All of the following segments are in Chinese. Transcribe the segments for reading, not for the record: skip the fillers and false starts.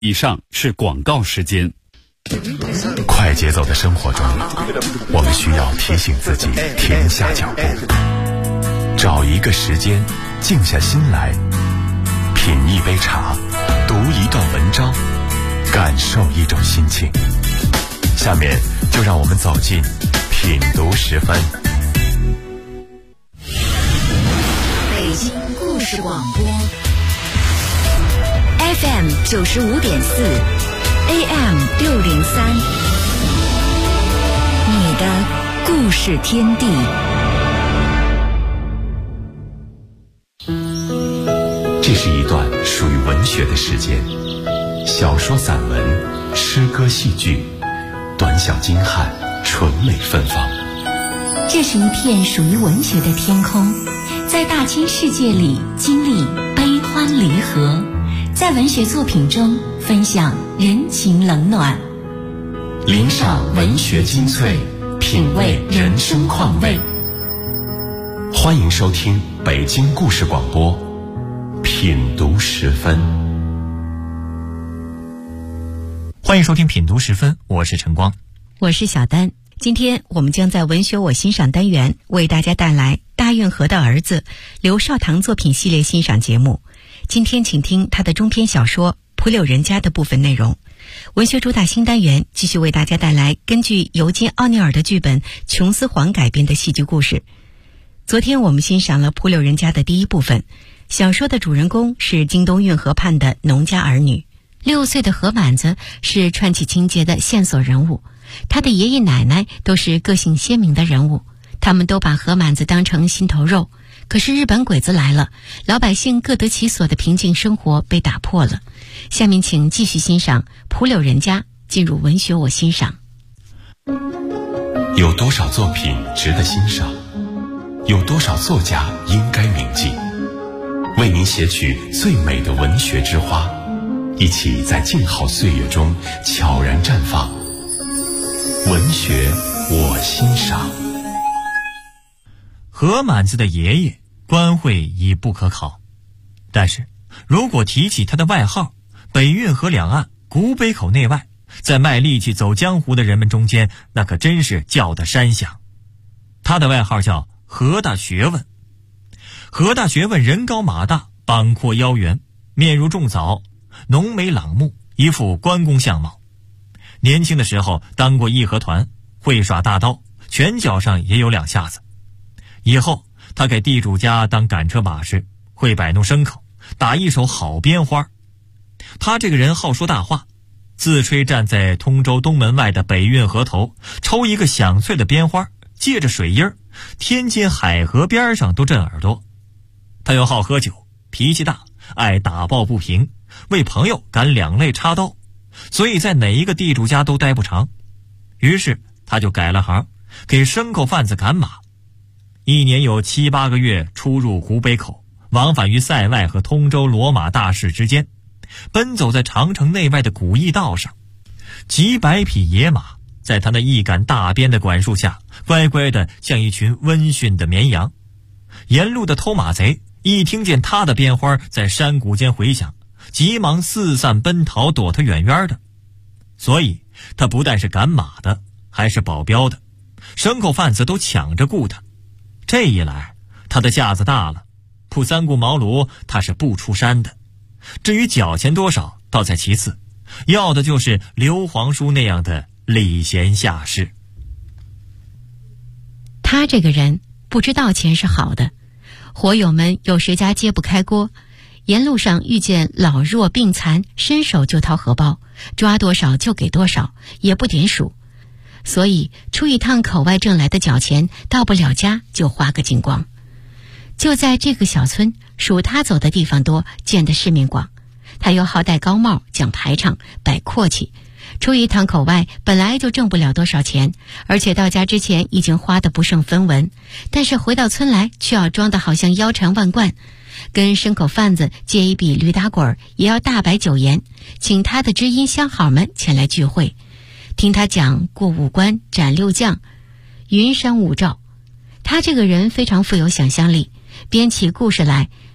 以上是广告时间。 快节奏的生活中，我们需要提醒自己停下脚步，找一个时间静下心来，品一杯茶，读一段文章，感受一种心情。下面就让我们走进品读10分。 北京故事广播 FM 95.4 AM 603，你的故事天地。 这是一段属于文学的时间，小说、散文、诗歌、戏剧，短小精悍，纯美芬芳。 这是一片属于文学的天空，在大千世界里经历悲欢离合，在文学作品中分享人情冷暖， 领赏文学精粹，品味人生况味。欢迎收听北京故事广播品读10分。 欢迎收听品读10分，我是晨光， 我是小丹。今天我们将在文学我欣赏单元为大家带来大运河的儿子刘少棠作品系列欣赏节目。今天请听他的中篇小说《蒲柳人家》的部分内容。文学主打新单元继续为大家带来根据尤金·奥尼尔的剧本《琼斯环》改编的戏剧故事。昨天我们欣赏了《蒲柳人家》的第一部分，小说的主人公是京东运河畔的农家儿女。6岁的何满子是串起情节的线索人物，他的爷爷奶奶都是个性鲜明的人物，他们都把何满子当成心头肉。可是日本鬼子来了，老百姓各得其所的平静生活被打破了。下面请继续欣赏《蒲柳人家》，进入文学我欣赏。 有多少作品值得欣赏？有多少作家应该铭记？为您写取最美的文学之花，一起在静好岁月中悄然绽放。文学我欣赏。 何满子的爷爷官讳已不可考，但是如果提起他的外号，北运河两岸古北口内外，在卖力气走江湖的人们中间，那可真是叫得山响。他的外号叫何大学问。何大学问人高马大，膀阔腰圆，面如重枣，浓眉朗目，一副关公相貌。年轻的时候当过义和团，会耍大刀，拳脚上也有2下子。以后他给地主家当赶车把式，会摆弄牲口，打一手好鞭花。他这个人好说大话，自吹站在通州东门外的北运河头，抽一个响脆的鞭花，借着水音儿，天津海河边上都震耳朵。他又好喝酒，脾气大，爱打抱不平，为朋友敢两肋插刀，所以在哪一个地主家都待不长。于是他就改了行，给牲口贩子赶马，一年有7、8个月出入湖北口，往返于塞外和通州骡马大市之间，奔走在长城内外的古驿道上。几百匹野马在他那一杆大鞭的管束下，乖乖的像一群温驯的绵羊。沿路的偷马贼一听见他的鞭花在山谷间回响，急忙四散奔逃，躲他远远的。所以他不但是赶马的，还是保镖的，牲口贩子都抢着雇他。这一来他的架子大了，铺3顾茅庐他是不出山的。至于缴钱多少倒在其次，要的就是刘皇叔那样的礼贤下士。 他这个人不知道钱是好的，伙友们有谁家揭不开锅，沿路上遇见老弱病残，伸手就掏荷包，抓多少就给多少，也不点数。所以出一趟口外挣来的脚钱，到不了家就花个精光。就在这个小村，属他走的地方多，见的世面广。他又好戴高帽，讲排场，摆阔气。出一趟口外本来就挣不了多少钱，而且到家之前已经花得不剩分文，但是回到村来却要装得好像腰缠万贯，跟牲口贩子借一笔驴打滚也要大摆酒筵，请他的知音相好们前来聚会，听他讲过5关斩6将，云山雾罩。他这个人非常富有想象力，编起故事来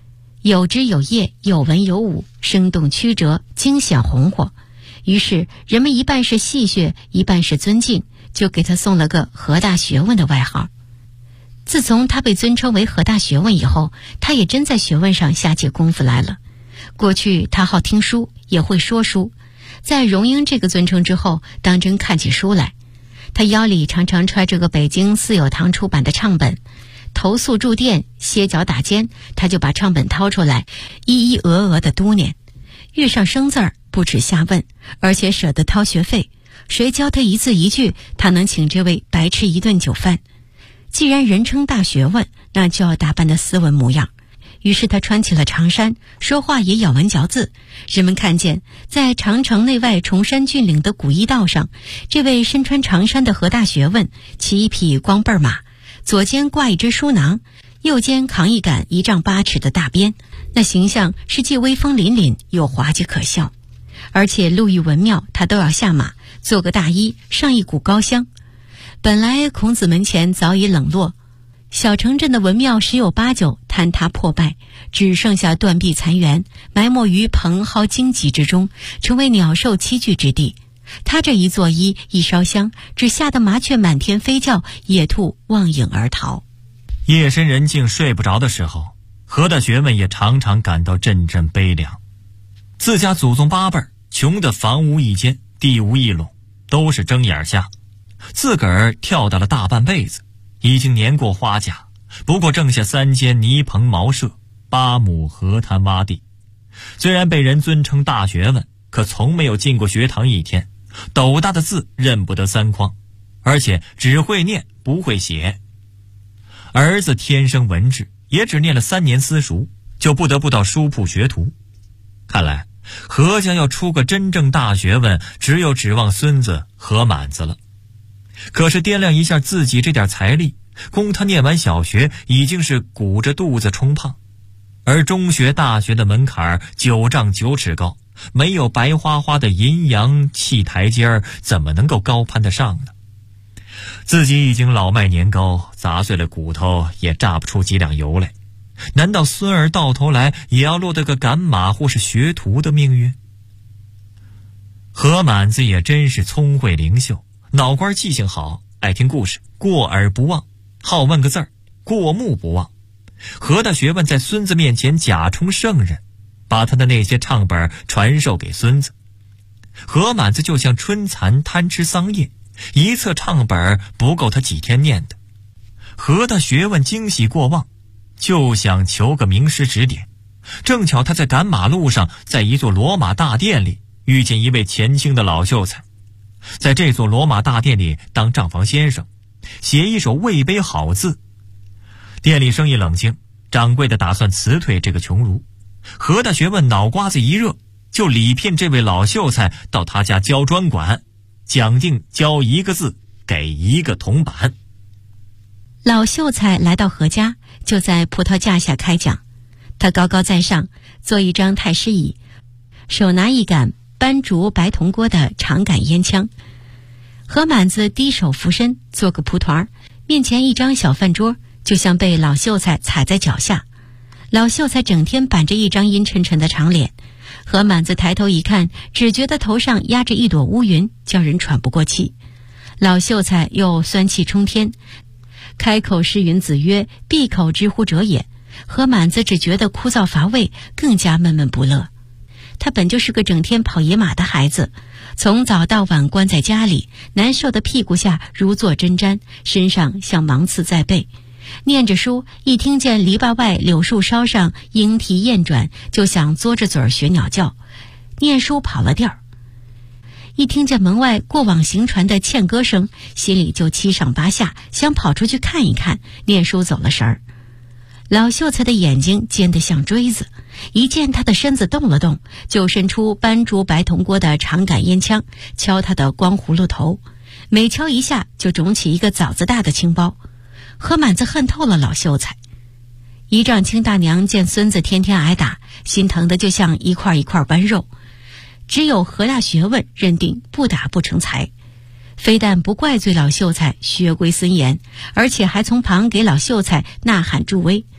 有枝有叶，有文有武，生动曲折，惊险红火。于是人们一半是戏谑，一半是尊敬，就给他送了个何大学问的外号。自从他被尊称为何大学问以后，他也真在学问上下起功夫来了。过去他好听书，也会说书，在荣膺这个尊称之后，当真看起书来。他腰里常常揣着个北京四友堂出版的唱本，投宿住店，歇脚打尖，他就把唱本掏出来，一一额额的嘟囁。遇上生字儿不止下问，而且舍得掏学费，谁教他一字一句，他能请这位白吃一顿酒饭。既然人称大学问，那就要打扮得斯文模样。于是他穿起了长衫，说话也咬文嚼字。人们看见在长城内外崇山峻岭的古驿道上，这位身穿长衫的何大学问骑一匹光背马，左肩挂一只书囊，右肩扛一杆1丈8尺的大鞭，那形象是既威风凛凛又滑稽可笑。而且路遇文庙，他都要下马，做个大衣，上一股高香。本来孔子门前早已冷落，小城镇的文庙10有8九坍塌破败，只剩下断壁残垣，埋没于蓬蒿荆棘之中，成为鸟兽栖居之地。他这一作衣，一烧香，只吓得麻雀满天飞叫，野兔望影而逃。 夜深人静睡不着的时候，何大学问也常常感到阵阵悲凉。自家祖宗8辈穷得房无一间，地无一垄，都是睁眼瞎。自个儿跳打了大半辈子，已经年过花甲，不过挣下3间泥棚茅舍，8亩河滩洼地。虽然被人尊称大学问，可从没有进过学堂一天，斗大的字认不得3筐，而且只会念不会写。儿子天生文质，也只念了3年私塾，就不得不到书铺学徒。看来何家要出个真正大学问，只有指望孙子何满子了。可是掂量一下自己这点财力，供他念完小学已经是鼓着肚子充胖，而中学大学的门槛9丈9尺高，没有白花花的银阳砌台阶，怎么能够高攀得上呢？自己已经老迈年高，砸碎了骨头也榨不出几两油来，难道孙儿到头来也要落得个赶马或是学徒的命运？何满子也真是聪慧灵秀，脑瓜记性好，爱听故事，过耳不忘，好问个字儿，过目不忘。何大学问在孙子面前假充圣人，把他的那些唱本传授给孙子。何满子就像春蚕贪吃桑叶，一册唱本不够他几天念的。何大学问惊喜过望，就想求个名师指点。正巧他在赶马路上，在一座罗马大殿里遇见一位前清的老秀才，在这座罗马大殿里当账房先生，写一手魏碑好字。店里生意冷清，掌柜的打算辞退这个穷儒。何大学问脑瓜子一热，就礼聘这位老秀才到他家教专管，讲定教1个字给1个铜板。 老秀才来到何家，就在葡萄架下开讲。他高高在上，坐一张太师椅，手拿一杆斑竹白铜锅的长杆烟枪。何满子低手俯身做个蒲团，面前一张小饭桌就像被老秀才踩在脚下。老秀才整天板着一张阴沉沉的长脸，何满子抬头一看，只觉得头上压着一朵乌云，叫人喘不过气。老秀才又酸气冲天，开口诗云子曰，闭口之乎者也。何满子只觉得枯燥乏味，更加闷闷不乐。他本就是个整天跑野马的孩子，从早到晚关在家里，难受的屁股下如坐针毡，身上像芒刺在背。念着书，一听见篱笆外柳树梢上莺啼燕转，就想嘬着嘴儿学鸟叫。念书跑了调儿，一听见门外过往行船的欠歌声，心里就七上八下，想跑出去看一看，念书走了神儿。老秀才的眼睛尖得像锥子，一见他的身子动了动，就伸出斑竹白铜锅的长杆烟枪，敲他的光葫芦头，每敲一下就肿起一个枣子大的青包。何满子恨透了老秀才。姨丈亲大娘见孙子天天挨打，心疼的就像一块一块剜肉。只有何大学问认定不打不成才，非但不怪罪老秀才学归森严，而且还从旁给老秀才呐喊助威。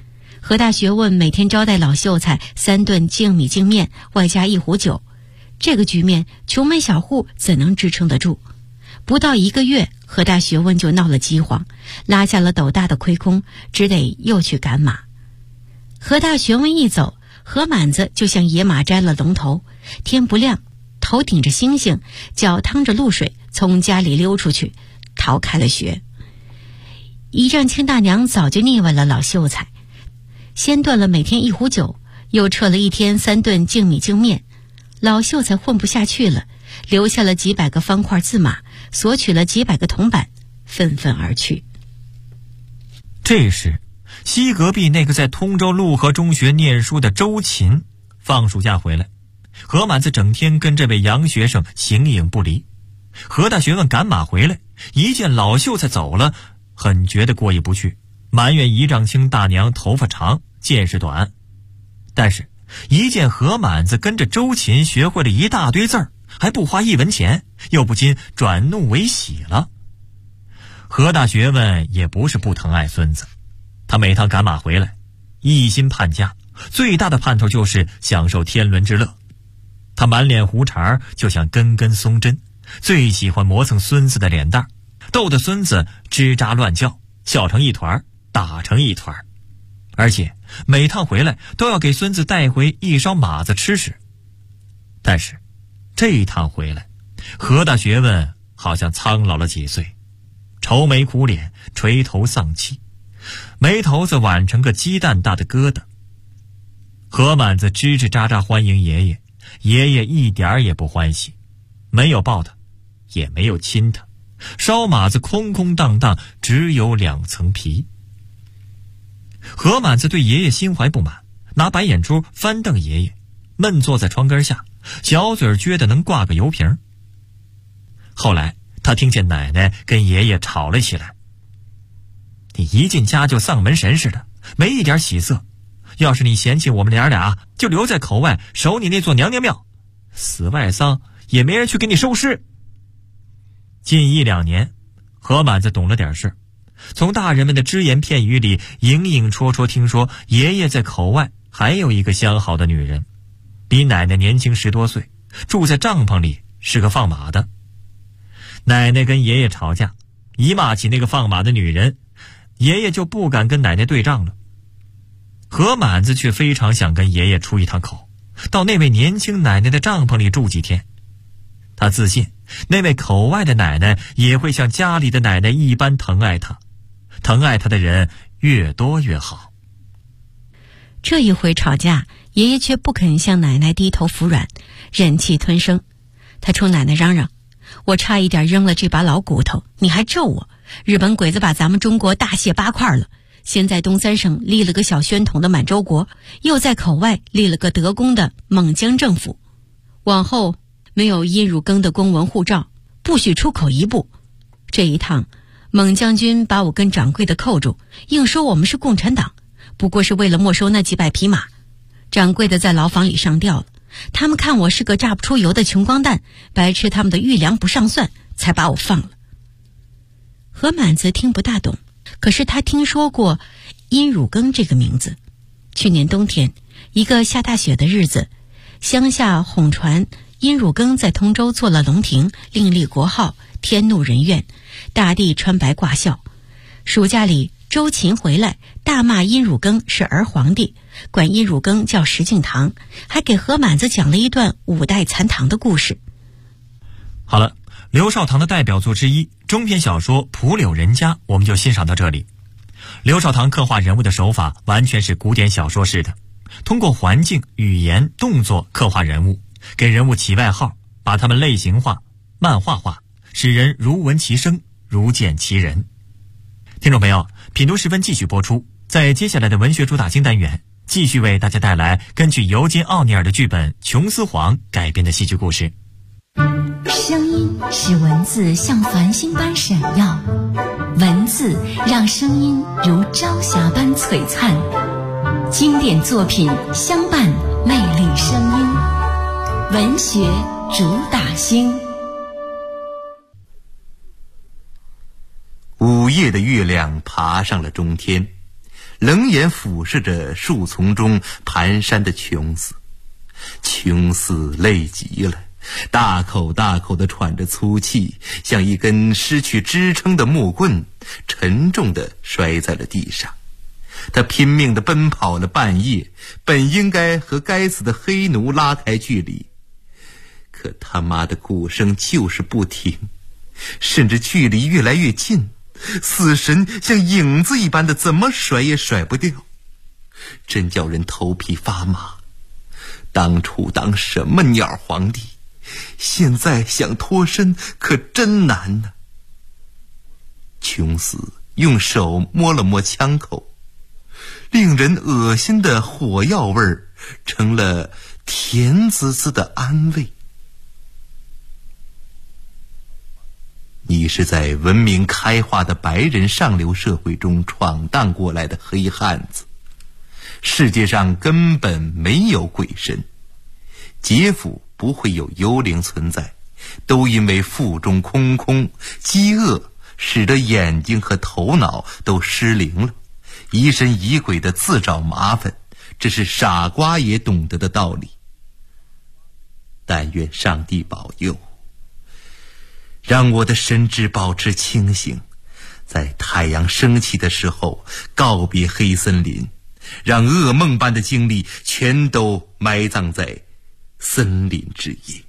何大学问每天招待老秀才3顿净米净面，外加1壶酒，这个局面穷门小户怎能支撑得住？不到1个月，何大学问就闹了饥荒，拉下了斗大的亏空，只得又去赶马。何大学问一走，何满子就像野马摘了龙头，天不亮，头顶着星星，脚趟着露水，从家里溜出去，逃开了学。仪仗卿大娘早就腻歪了老秀才，先断了每天1壶酒，又撤了1天3顿净米净面，老秀才混不下去了，留下了几百个方块字马，索取了几百个铜板，愤愤而去。 这时西隔壁那个在通州陆河中学念书的周琴放暑假回来，何满子整天跟这位洋学生形影不离。何大学问赶马回来，一见老秀才走了，很觉得过意不去，埋怨仪仗卿大娘头发长见识短。但是一见何满子跟着周琴学会了一大堆字儿，还不花1文钱，又不禁转怒为喜了。何大学问也不是不疼爱孙子，他每趟赶马回来，一心盼家，最大的盼头就是享受天伦之乐。他满脸胡茬，就像根根松针，最喜欢磨蹭孙子的脸蛋，逗得孙子吱喳乱叫，笑成一团，打成一团。而且每趟回来都要给孙子带回一勺马子吃食。但是这一趟回来，何大学问好像苍老了几岁，愁眉苦脸，垂头丧气，眉头子挽成个鸡蛋大的疙瘩。何满子吱吱喳喳欢迎爷爷，爷爷一点儿也不欢喜，没有抱他，也没有亲他，烧马子空空荡荡，只有2层皮。何满子对爷爷心怀不满，拿白眼珠翻瞪爷爷，闷坐在窗根下，小嘴撅得能挂个油瓶。后来他听见奶奶跟爷爷吵了起来：“你一进家就丧门神似的，没一点喜色。要是你嫌弃我们娘俩，就留在口外守你那座娘娘庙，死外丧也没人去给你收尸。”近1、2年，何满子懂了点事，从大人们的只言片语里影影绰绰听说爷爷在口外还有一个相好的女人，比奶奶年轻10多岁，住在帐篷里，是个放马的。奶奶跟爷爷吵架，一骂起那个放马的女人，爷爷就不敢跟奶奶对账了。何满子却非常想跟爷爷出一趟口，到那位年轻奶奶的帐篷里住几天。他自信那位口外的奶奶也会像家里的奶奶一般疼爱他，疼爱他的人越多越好。 这一回吵架，爷爷却不肯向奶奶低头服软，忍气吞声。他冲奶奶嚷嚷：“我差一点扔了这把老骨头，你还咒我！日本鬼子把咱们中国大卸8块了，先在东三省立了个小宣统的满洲国，又在口外立了个德公的蒙江政府。往后没有殷汝耕的公文护照，不许出口1步。这一趟，蒙将军把我跟掌柜的扣住，硬说我们是共产党，不过是为了没收那几百匹马。掌柜的在牢房里上吊了，他们看我是个榨不出油的穷光蛋，白吃他们的御粮不上算，才把我放了。”何满子听不大懂，可是他听说过殷汝耕这个名字。去年冬天，一个下大雪的日子，乡下哄传殷汝耕在通州做了龙庭，另立国号，天怒人怨，大地穿白挂孝。暑假里，周秦回来，大骂殷汝耕是儿皇帝，管殷汝耕叫石敬瑭，还给何满子讲了一段5代残唐的故事。 好了，刘少棠的代表作之一中篇小说《蒲柳人家》，我们就欣赏到这里。刘少棠刻画人物的手法完全是古典小说式的，通过环境、语言、动作刻画人物，给人物起外号，把他们类型化、漫画化，使人如闻其声，如见其人。听众朋友，品读时分继续播出，在接下来的文学主打金单元，继续为大家带来根据尤金·奥尼尔的剧本《琼斯皇》改编的戏剧故事。 声音使文字像繁星般闪耀，文字让声音如朝霞般璀璨。经典作品相伴，魅力声音，文学主打星。 午夜的月亮爬上了中天， 冷眼俯视着树丛中蹒跚的琼斯。琼斯累极了，大口大口地喘着粗气，像一根失去支撑的木棍，沉重地摔在了地上。他拼命地奔跑了半夜，本应该和该死的黑奴拉开距离，可他妈的鼓声就是不停，甚至距离越来越近，死神像影子一般的怎么甩也甩不掉，真叫人头皮发麻。当初当什么鸟皇帝，现在想脱身可真难呢。琼斯用手摸了摸枪口，令人恶心的火药味儿成了甜滋滋的安慰。你是在文明开化的白人上流社会中闯荡过来的黑汉子，世界上根本没有鬼神，劫府不会有幽灵存在，都因为腹中空空，饥饿使得眼睛和头脑都失灵了，疑神疑鬼的自找麻烦，这是傻瓜也懂得的道理。但愿上帝保佑，让我的神智保持清醒，在太阳升起的时候告别黑森林，让噩梦般的经历全都埋葬在森林之夜。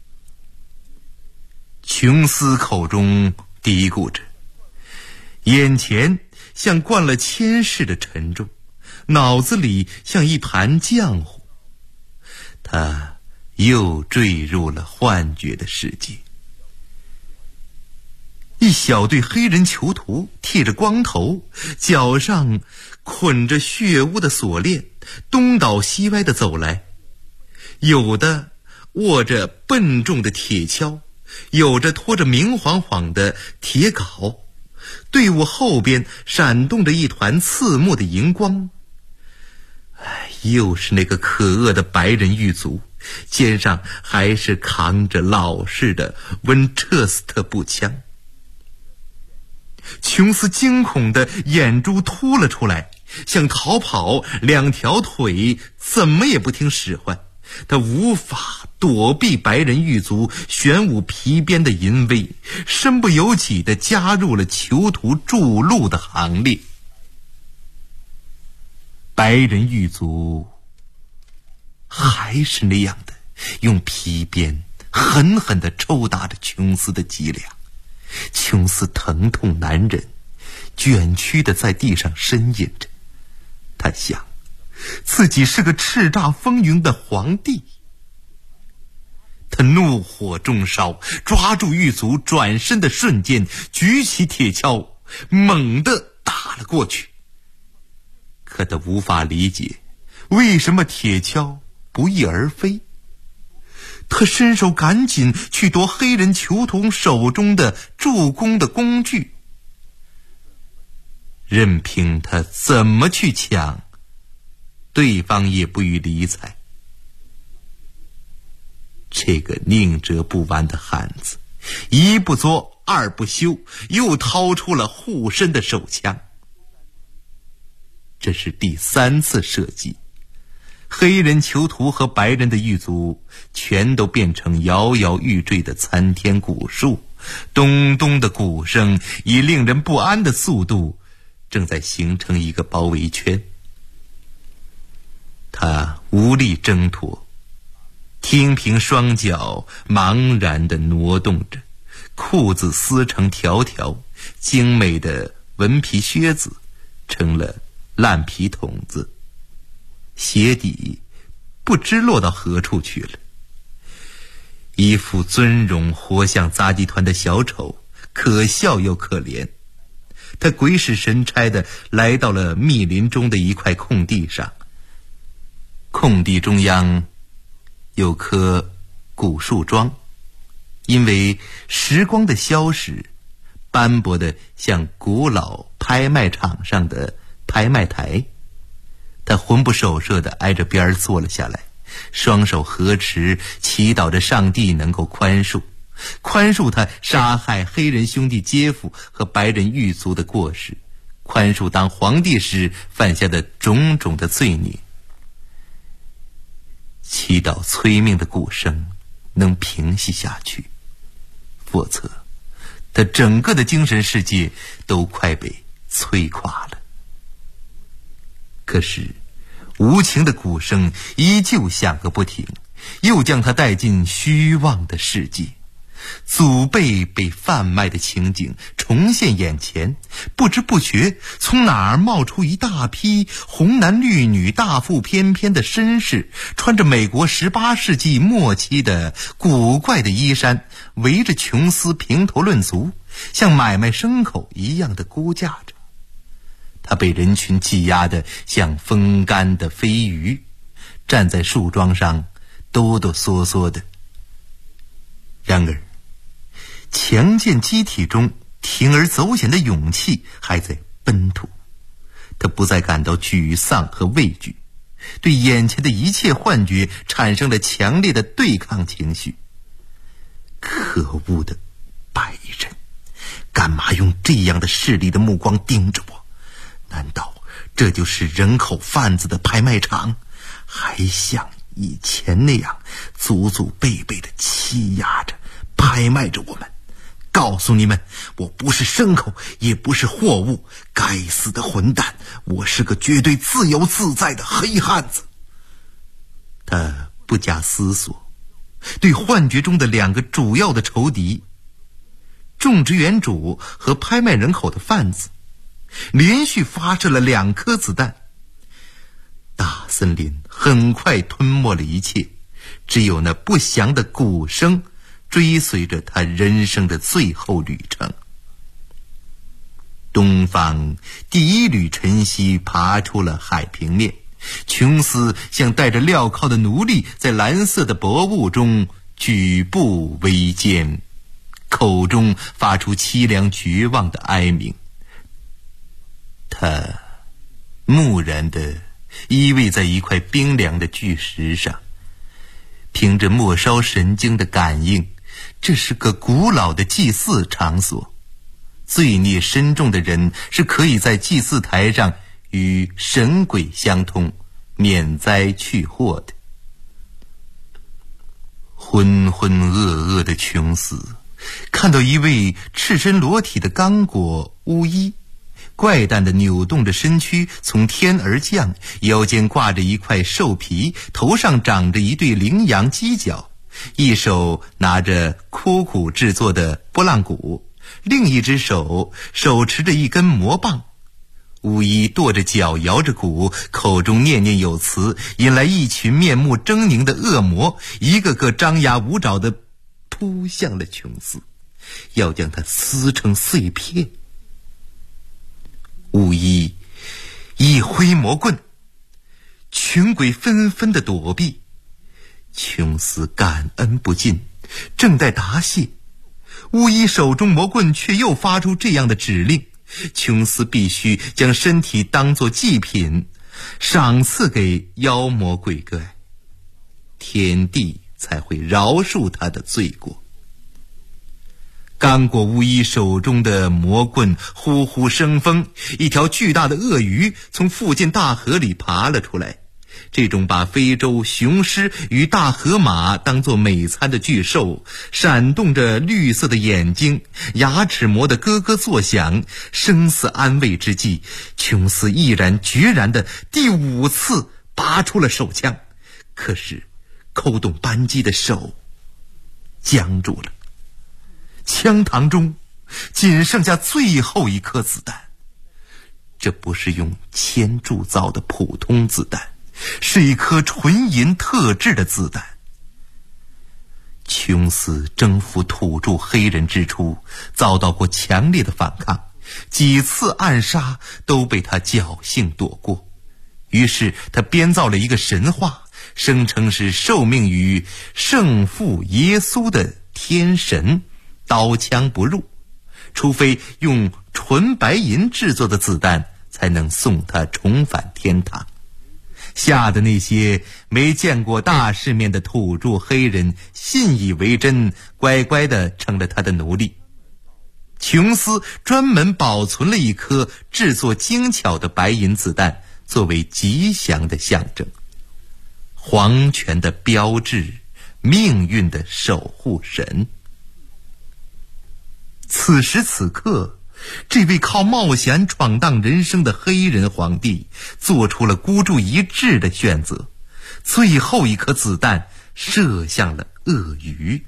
琼斯口中嘀咕着，眼前像灌了铅似的沉重，脑子里像一盘浆糊，他又坠入了幻觉的世界。一小队黑人囚徒剃着光头，脚上捆着血污的锁链，东倒西歪地走来，有的握着笨重的铁锹，有着拖着明晃晃的铁镐，队伍后边闪动着一团刺目的荧光。又是那个可恶的白人狱卒，肩上还是扛着老式的温彻斯特步枪。琼斯惊恐的眼珠凸了出来，想逃跑，两条腿怎么也不听使唤，他无法躲避白人狱卒玄武皮鞭的淫威，身不由己地加入了囚徒筑路的行列。白人狱卒还是那样的用皮鞭狠狠地抽打着琼斯的脊梁，琼斯疼痛难忍，卷曲地在地上呻吟着。他想，自己是个叱咤风云的皇帝。他怒火中烧，抓住狱卒转身的瞬间，举起铁锹，猛地打了过去。可他无法理解，为什么铁锹不翼而飞。他伸手赶紧去夺黑人囚徒手中的助攻的工具，任凭他怎么去抢，对方也不予理睬。这个宁折不弯的汉子，一不作二不休，又掏出了护身的手枪。这是第3次射击，黑人囚徒和白人的狱卒全都变成摇摇欲坠的参天古树，咚咚的鼓声以令人不安的速度正在形成一个包围圈。他无力挣脱，听凭双脚茫然地挪动着，裤子撕成条条，精美的纹皮靴子成了烂皮筒子，鞋底不知落到何处去了。一副尊容活像杂技团的小丑，可笑又可怜。他鬼使神差地来到了密林中的一块空地上，空地中央有棵古树桩，因为时光的消逝，斑驳得像古老拍卖场上的拍卖台。他魂不守舍地挨着边坐了下来，双手合持，祈祷着上帝能够宽恕他杀害黑人兄弟姐夫和白人狱卒的过失， 宽恕当皇帝时犯下的种种的罪孽。祈祷催命的鼓声能平息下去，否则他整个的精神世界都快被摧垮了。可是无情的鼓声依旧响个不停，又将他带进虚妄的世界。祖辈被贩卖的情景重现眼前，不知不觉从哪儿冒出一大批红男绿女、大腹翩翩的绅士，穿着美国18世纪末期的古怪的衣衫，围着琼斯评头论足，像买卖牲口一样的估价着。他被人群挤压得像风干的飞鱼，站在树桩上哆哆嗦嗦的。然而强健机体中铤而走险的勇气还在奔突，他不再感到沮丧和畏惧，对眼前的一切幻觉产生了强烈的对抗情绪。可恶的白人，干嘛用这样的势利的目光盯着我？难道这就是人口贩子的拍卖场？还像以前那样祖祖辈辈的欺压着、拍卖着我们？告诉你们，我不是牲口，也不是货物，该死的混蛋，我是个绝对自由自在的黑汉子。他不假思索，对幻觉中的两个主要的仇敌，种植园主和拍卖人口的贩子，连续发射了2颗子弹。大森林很快吞没了一切，只有那不祥的鼓声追随着他人生的最后旅程。东方第一缕晨曦爬出了海平面，琼斯像带着镣铐的奴隶在蓝色的薄雾中举步维艰，口中发出凄凉绝望的哀鸣。他木然地依偎在一块冰凉的巨石上，凭着末梢神经的感应，这是个古老的祭祀场所。罪孽深重的人是可以在祭祀台上与神鬼相通，免灾去祸的。浑浑噩噩的琼斯看到一位赤身裸体的刚果巫医，怪诞地扭动着身躯从天而降，腰间挂着一块兽皮，头上长着一对羚羊犄角，一手拿着枯骨制作的拨浪鼓，另一只手持着一根魔棒。巫医跺着脚，摇着鼓，口中念念有词，引来一群面目狰狞的恶魔，一个个张牙舞爪地扑向了琼斯，要将他撕成碎片。巫医一挥魔棍，群鬼纷纷地躲避。琼斯感恩不尽，正待答谢，巫医手中魔棍却又发出这样的指令：琼斯必须将身体当作祭品，赏赐给妖魔鬼怪，天地才会饶恕他的罪过。刚果巫医手中的魔棍呼呼生风，一条巨大的鳄鱼从附近大河里爬了出来。这种把非洲雄狮与大河马当作美餐的巨兽，闪动着绿色的眼睛，牙齿磨得咯咯作响，生死安慰之际，琼斯毅然决然地第5次拔出了手枪，可是扣动扳机的手僵住了，枪膛中仅剩下最后一颗子弹。这不是用铅铸造的普通子弹，是一颗纯银特制的子弹。琼斯征服土著黑人之初，遭到过强烈的反抗，几次暗杀都被他侥幸躲过。于是他编造了一个神话，声称是受命于圣父耶稣的天神，刀枪不入，除非用纯白银制作的子弹才能送他重返天堂。吓得那些没见过大世面的土著黑人信以为真，乖乖地成了他的奴隶。 琼斯专门保存了一颗制作精巧的白银子弹，作为吉祥的象征，皇权的标志，命运的守护神。此时此刻，这位靠冒险闯荡人生的黑人皇帝做出了孤注一掷的选择，最后一颗子弹射向了鳄鱼。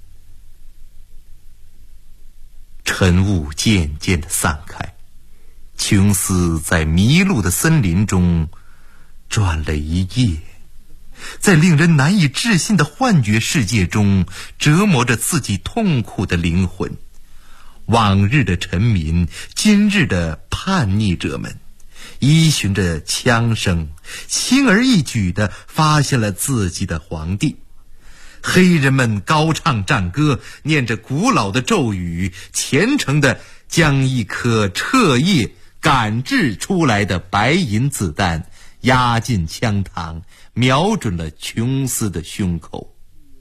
晨雾渐渐地散开，琼斯在迷路的森林中转了一夜，在令人难以置信的幻觉世界中折磨着自己痛苦的灵魂。往日的臣民，今日的叛逆者们，依循着枪声，轻而易举地发现了自己的皇帝。黑人们高唱战歌，念着古老的咒语，虔诚地将一颗彻夜赶制出来的白银子弹压进枪膛，瞄准了琼斯的胸口。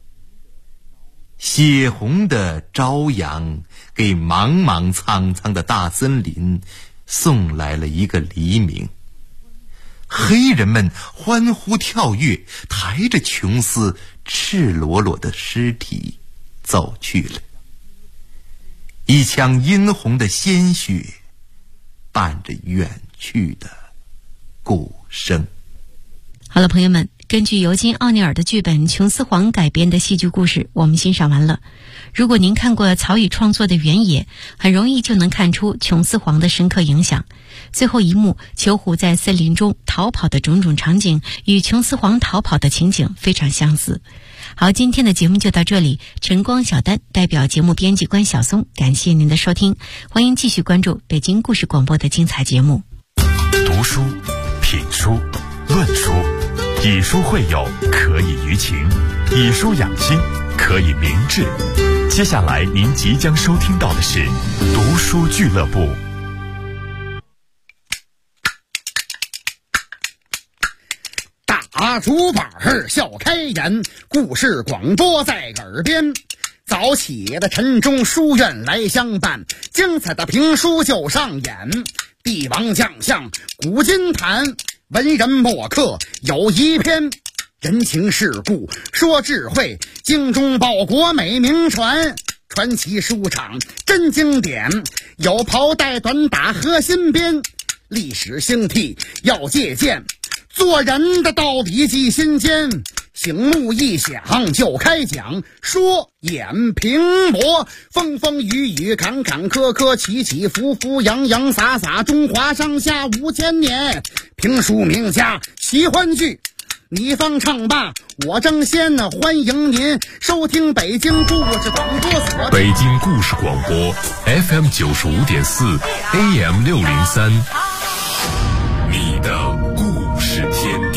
血红的朝阳给茫茫苍苍的大森林送来了一个黎明。黑人们欢呼跳跃，抬着琼斯赤裸裸的尸体走去了。一腔殷红的鲜血伴着远去的鼓声。 好了，朋友们，根据尤金·奥尼尔的剧本《琼斯皇》改编的戏剧故事我们欣赏完了。如果您看过曹禺创作的《原野》，很容易就能看出琼斯皇的深刻影响。最后一幕，裘虎在森林中逃跑的种种场景与琼斯皇逃跑的情景非常相似。好，今天的节目就到这里，晨光小丹代表节目编辑关晓松，感谢您的收听，欢迎继续关注北京故事广播的精彩节目。 读书、品书、论书，以书会友，可以娱情；以书养心，可以明志。接下来您即将收听到的是读书俱乐部。 大竹板笑开颜，故事广播在耳边。早起的晨钟书院来相伴，精彩的评书就上演。帝王将相古今谈，文人墨客有一篇。人情世故说智慧，精忠报国美名传。传奇书场真经典，有袍带短打和新编。历史兴替要借鉴，做人的道理记心间。醒目一响就开讲，说演评驳，风风雨雨坎坎坷坷，起起伏伏洋洋洒洒，中华上下5000年。评书名家喜欢剧，你方唱罢我争先，欢迎您收听北京故事广播所。 北京故事广播 FM 95.4 AM 603，你的故事天地。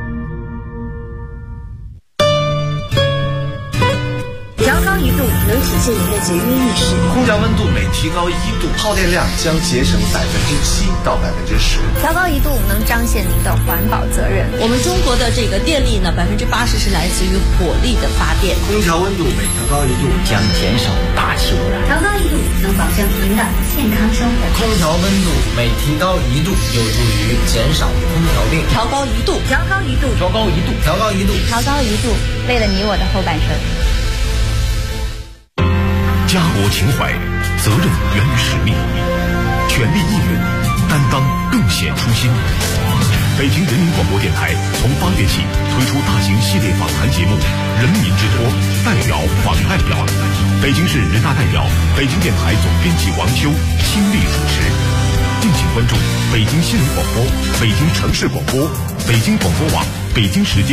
调高1度能体现您的节约意识。 空调温度每提高1度，耗电量将节省7%到10%。 调高1度能彰显您的环保责任。 我们中国的这个电力呢，80%是来自于火力的发电。 空调温度每调高1度将减少大气污染。 调高1度能保证您的健康生活。 空调温度每提高1度有助于减少空调病。 调高1度， 调高1度， 调高1度，调高1度， 调高1度，为了你我的后半生。 家国情怀，责任源于使命，全力义勇，担当更显初心。北京人民广播电台从8月起推出大型系列访谈节目《人民之托》，代表访代表。北京市人大代表、北京电台总编辑王秋亲力主持。敬请关注北京新闻广播、北京城市广播、北京广播网、北京时间。